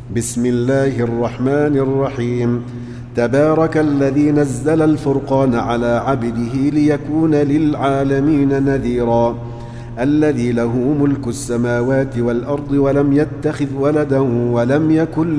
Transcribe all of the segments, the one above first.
بسم الله الرحمن الرحيم. تبارك الذي نزل الفرقان على عبده ليكون للعالمين نذيرا. الذي له ملك السماوات والأرض ولم يتخذ ولدا ولم يكن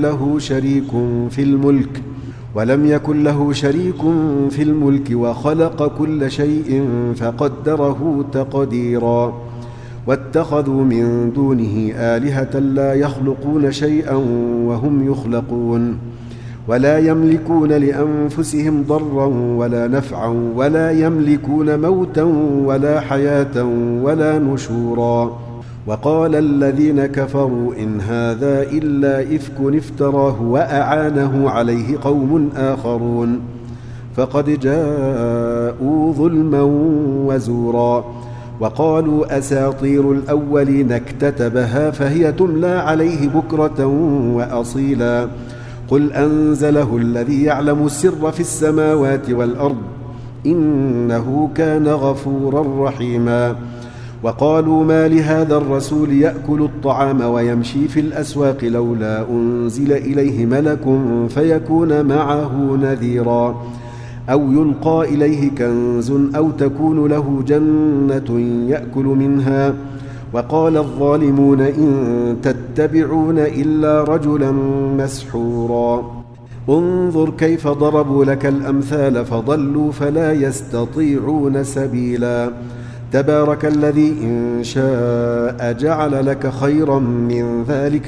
له شريك في الملك وخلق كل شيء فقدره تقديرا. واتخذوا من دونه آلهة لا يخلقون شيئا وهم يخلقون ولا يملكون لأنفسهم ضرا ولا نفعا ولا يملكون موتا ولا حياة ولا نشورا. وقال الذين كفروا إن هذا إلا إفك افتراه وأعانه عليه قوم آخرون فقد جاءوا ظلما وزورا. وقالوا أساطير الأولين اكتتبها فهي تملى عليه بكرة وأصيلا. قل أنزله الذي يعلم السر في السماوات والأرض إنه كان غفورا رحيما. وقالوا ما لهذا الرسول يأكل الطعام ويمشي في الأسواق لولا أنزل إليه ملك فيكون معه نذيرا أو يلقى إليه كنز أو تكون له جنة يأكل منها. وقال الظالمون إن تتبعون إلا رجلا مسحورا. انظر كيف ضربوا لك الأمثال فضلوا فلا يستطيعون سبيلا. تبارك الذي إن شاء جعل لك خيرا من ذلك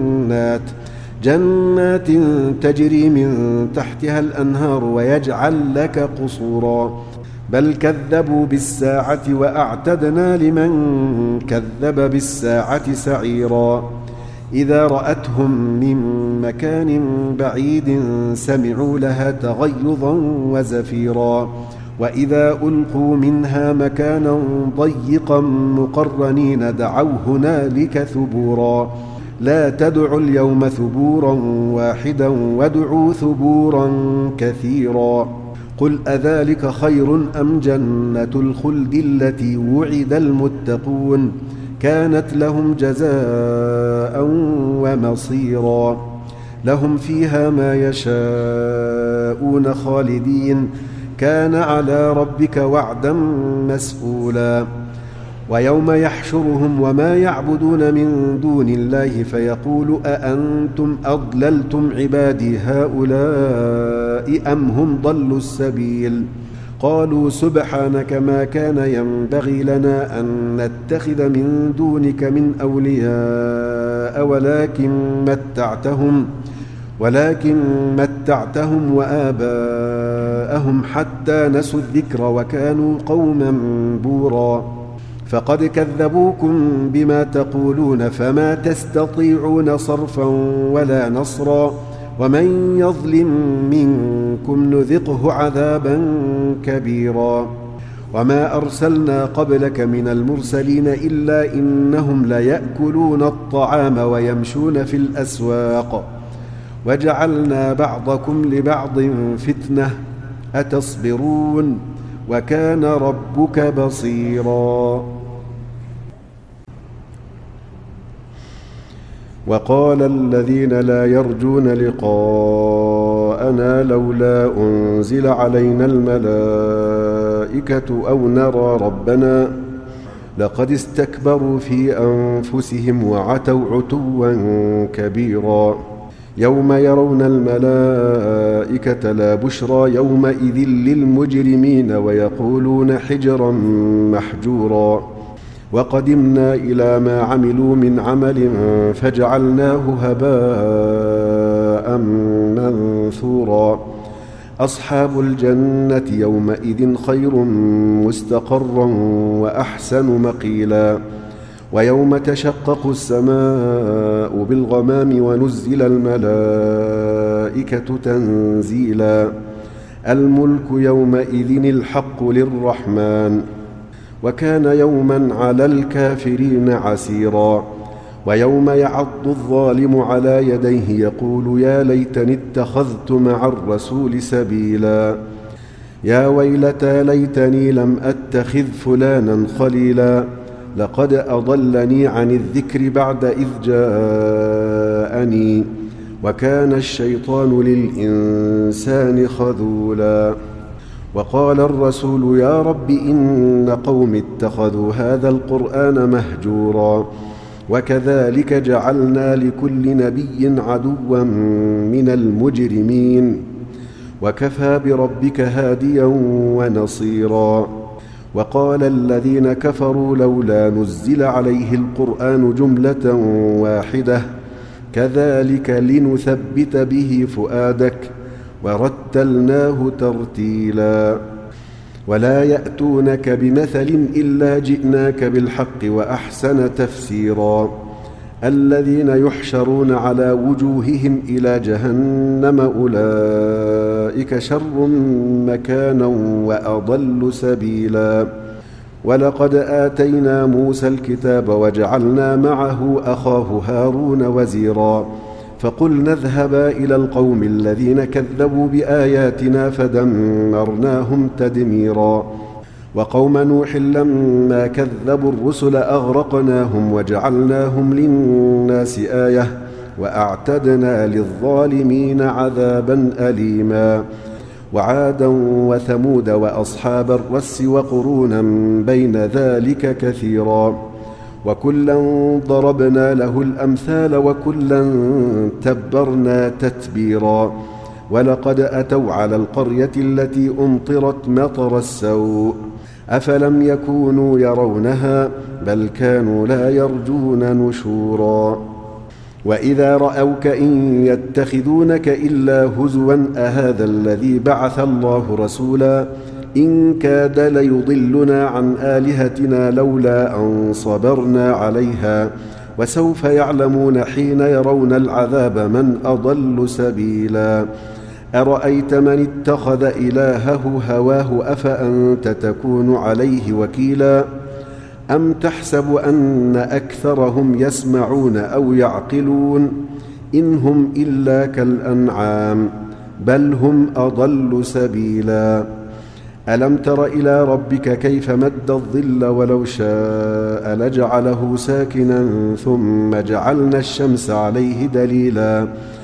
جنات تجري من تحتها الأنهار ويجعل لك قصورا. بل كذبوا بالساعة وأعتدنا لمن كذب بالساعة سعيرا. إذا رأتهم من مكان بعيد سمعوا لها تغيظا وزفيرا. وإذا ألقوا منها مكانا ضيقا مقرنين دعوا هنالك ثبورا. لا تدعوا اليوم ثبورا واحدا وادعوا ثبورا كثيرا. قل أذلك خير أم جنة الخلد التي وعد المتقون كانت لهم جزاء ومصيرا. لهم فيها ما يشاءون خالدين كان على ربك وعدا مسئولا. ويوم يحشرهم وما يعبدون من دون الله فيقول أأنتم أضللتم عبادي هؤلاء أم هم ضلوا السبيل. قالوا سبحانك ما كان ينبغي لنا أن نتخذ من دونك من أولياء ولكن متعتهم وآباءهم حتى نسوا الذكر وكانوا قوما بورا. فقد كذبوكم بما تقولون فما تستطيعون صرفا ولا نصرا. ومن يظلم منكم نذقه عذابا كبيرا. وما أرسلنا قبلك من المرسلين إلا إنهم ليأكلون الطعام ويمشون في الأسواق وجعلنا بعضكم لبعض فتنة أتصبرون وكان ربك بصيرا. وقال الذين لا يرجون لقاءنا لولا أنزل علينا الملائكة أو نرى ربنا لقد استكبروا في أنفسهم وعتوا عتوا كبيرا. يوم يرون الملائكة لا بشرى يومئذ للمجرمين ويقولون حجرا محجورا. وقدمنا إلى ما عملوا من عمل فجعلناه هباء منثورا. أصحاب الجنة يومئذ خير مستقرا وأحسن مقيلا. ويوم تشقق السماء بالغمام ونزل الملائكة تنزيلا. الملك يومئذ الحق للرحمن وكان يوما على الكافرين عسيرا. ويوم يعض الظالم على يديه يقول يا ليتني اتخذت مع الرسول سبيلا. يا ويلتى ليتني لم أتخذ فلانا خليلا لقد أضلني عن الذكر بعد إذ جاءني وكان الشيطان للإنسان خذولا. وقال الرسول يا رب إن قوم اتخذوا هذا القرآن مهجورا، وكذلك جعلنا لكل نبي عدوا من المجرمين، وكفى بربك هاديا ونصيرا. وقال الذين كفروا لولا نزل عليه القرآن جملة واحدة كذلك لنثبت به فؤادك ورتلناه ترتيلا. ولا يأتونك بمثل إلا جئناك بالحق وأحسن تفسيرا. الذين يحشرون على وجوههم إلى جهنم أولئك شر مكانا وأضل سبيلا. ولقد آتينا موسى الكتاب وجعلنا معه أخاه هارون وزيرا، فقلنا اذهبا إلى القوم الذين كذبوا بآياتنا فدمرناهم تدميرا. وقوم نوح لما كذبوا الرسل أغرقناهم وجعلناهم للناس آية وأعتدنا للظالمين عذابا أليما. وعادا وثمود وأصحاب الرس وقرونا بين ذلك كثيرا، وكلا ضربنا له الأمثال وكلا تبرنا تتبيرا. ولقد أتوا على القرية التي أمطرت مطر السوء أفلم يكونوا يرونها بل كانوا لا يرجون نشورا. وإذا رأوك إن يتخذونك إلا هزوا أهذا الذي بعث الله رسولا إن كاد ليضلنا عن آلهتنا لولا أن صبرنا عليها وسوف يعلمون حين يرون العذاب من أضل سبيلا. أرأيت من اتخذ إلهه هواه أفأنت تكون عليه وكيلا أم تحسب أن أكثرهم يسمعون أو يعقلون إن هم إلا كالأنعام بل هم أضل سبيلا. ألم تر إلى ربك كيف مد الظل ولو شاء لجعله ساكنا ثم جعلنا الشمس عليه دليلا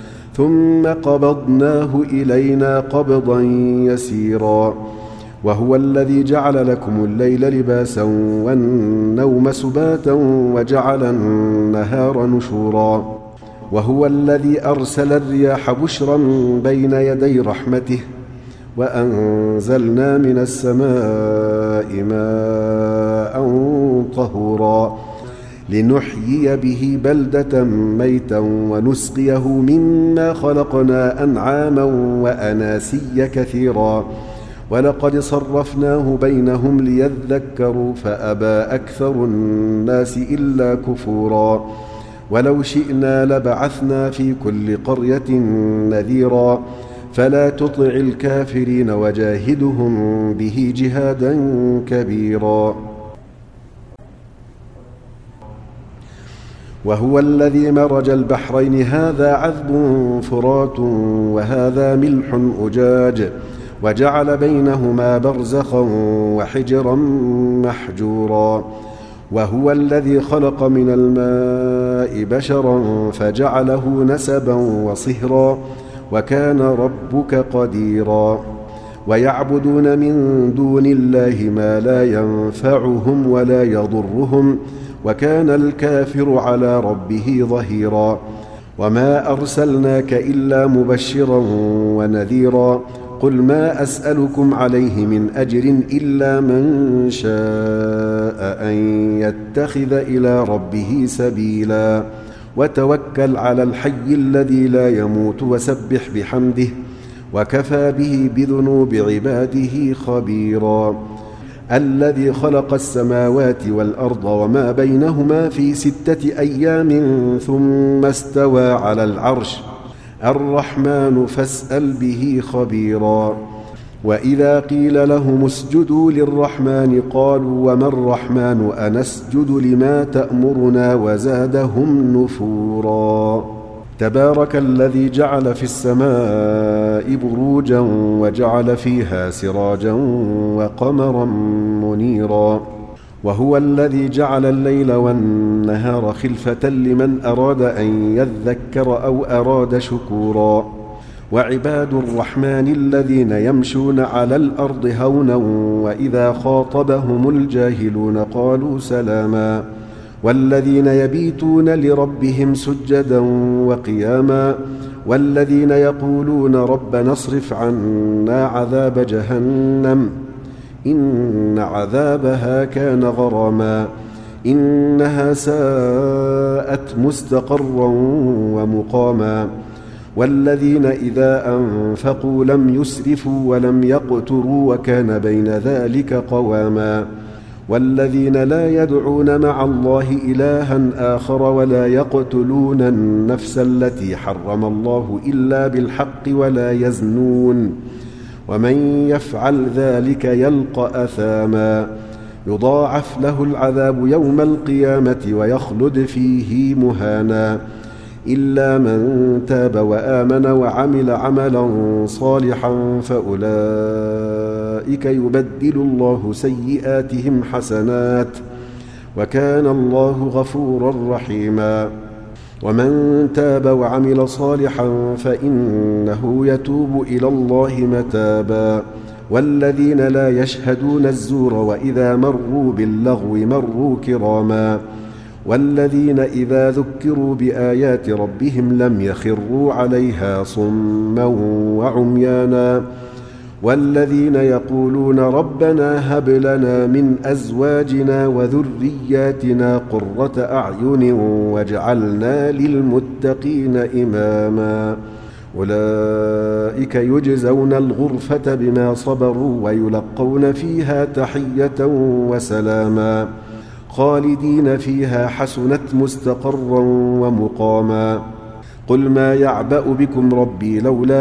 ثم قبضناه إلينا قبضا يسيرا. وهو الذي جعل لكم الليل لباسا والنوم سباتا وجعل النهار نشورا. وهو الذي أرسل الرياح بشرا بين يدي رحمته وأنزلنا من السماء ماء طهورا لنحيي به بلدة ميتا ونسقيه مما خلقنا أنعاما وأناسيا كثيرا. ولقد صرفناه بينهم ليذكروا فأبى أكثر الناس إلا كفورا. ولو شئنا لبعثنا في كل قرية نذيرا فلا تطع الكافرين وجاهدهم به جهادا كبيرا. وهو الذي مرج البحرين هذا عذب فرات وهذا ملح أجاج وجعل بينهما برزخا وحجرا محجورا. وهو الذي خلق من الماء بشرا فجعله نسبا وصهرا وكان ربك قديرا. ويعبدون من دون الله ما لا ينفعهم ولا يضرهم وكان الكافر على ربه ظهيرا. وما أرسلناك إلا مبشرا ونذيرا قل ما أسألكم عليه من أجر إلا من شاء أن يتخذ إلى ربه سبيلا. وتوكل على الحي الذي لا يموت وسبح بحمده وكفى به بذنوب عباده خبيرا. الذي خلق السماوات والأرض وما بينهما في 6 أيام ثم استوى على العرش الرحمن فاسأل به خبيرا. وإذا قيل لهم اسجدوا للرحمن قالوا وما الرحمن أنسجد لما تأمرنا وزادهم نفورا. تبارك الذي جعل في السماء بروجا وجعل فيها سراجا وقمرا منيرا. وهو الذي جعل الليل والنهار خلفة لمن أراد أن يذكر أو أراد شكورا وعباد الرحمن الذين يمشون على الأرض هونا وإذا خاطبهم الجاهلون قالوا سلاما والذين يبيتون لربهم سجدا وقياما والذين يقولون ربنا اصرف عنا عذاب جهنم إن عذابها كان غراما إنها ساءت مستقرا ومقاما والذين إذا أنفقوا لم يسرفوا ولم يقتروا وكان بين ذلك قواما والذين لا يدعون مع الله إلها آخر ولا يقتلون النفس التي حرم الله إلا بالحق ولا يزنون ومن يفعل ذلك يلقى أثاما يضاعف له العذاب يوم القيامة ويخلد فيه مهانا إلا من تاب وآمن وعمل عملا صالحا فأولئك يبدل الله سيئاتهم حسنات وكان الله غفورا رحيما ومن تاب وعمل صالحا فإنه يتوب إلى الله متابا والذين لا يشهدون الزور وإذا مروا باللغو مروا كراما والذين إذا ذكروا بآيات ربهم لم يخروا عليها صما وعميانا والذين يقولون ربنا هب لنا من أزواجنا وذرياتنا قرة أعين واجعلنا للمتقين إماما أولئك يجزون الغرفة بما صبروا ويلقون فيها تحية وسلاما خالدين فيها حسنت مستقرا ومقاما قل ما يعبأ بكم ربي لولا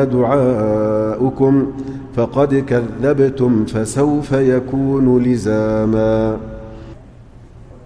دعاؤكم فقد كذبتم فسوف يكون لزاما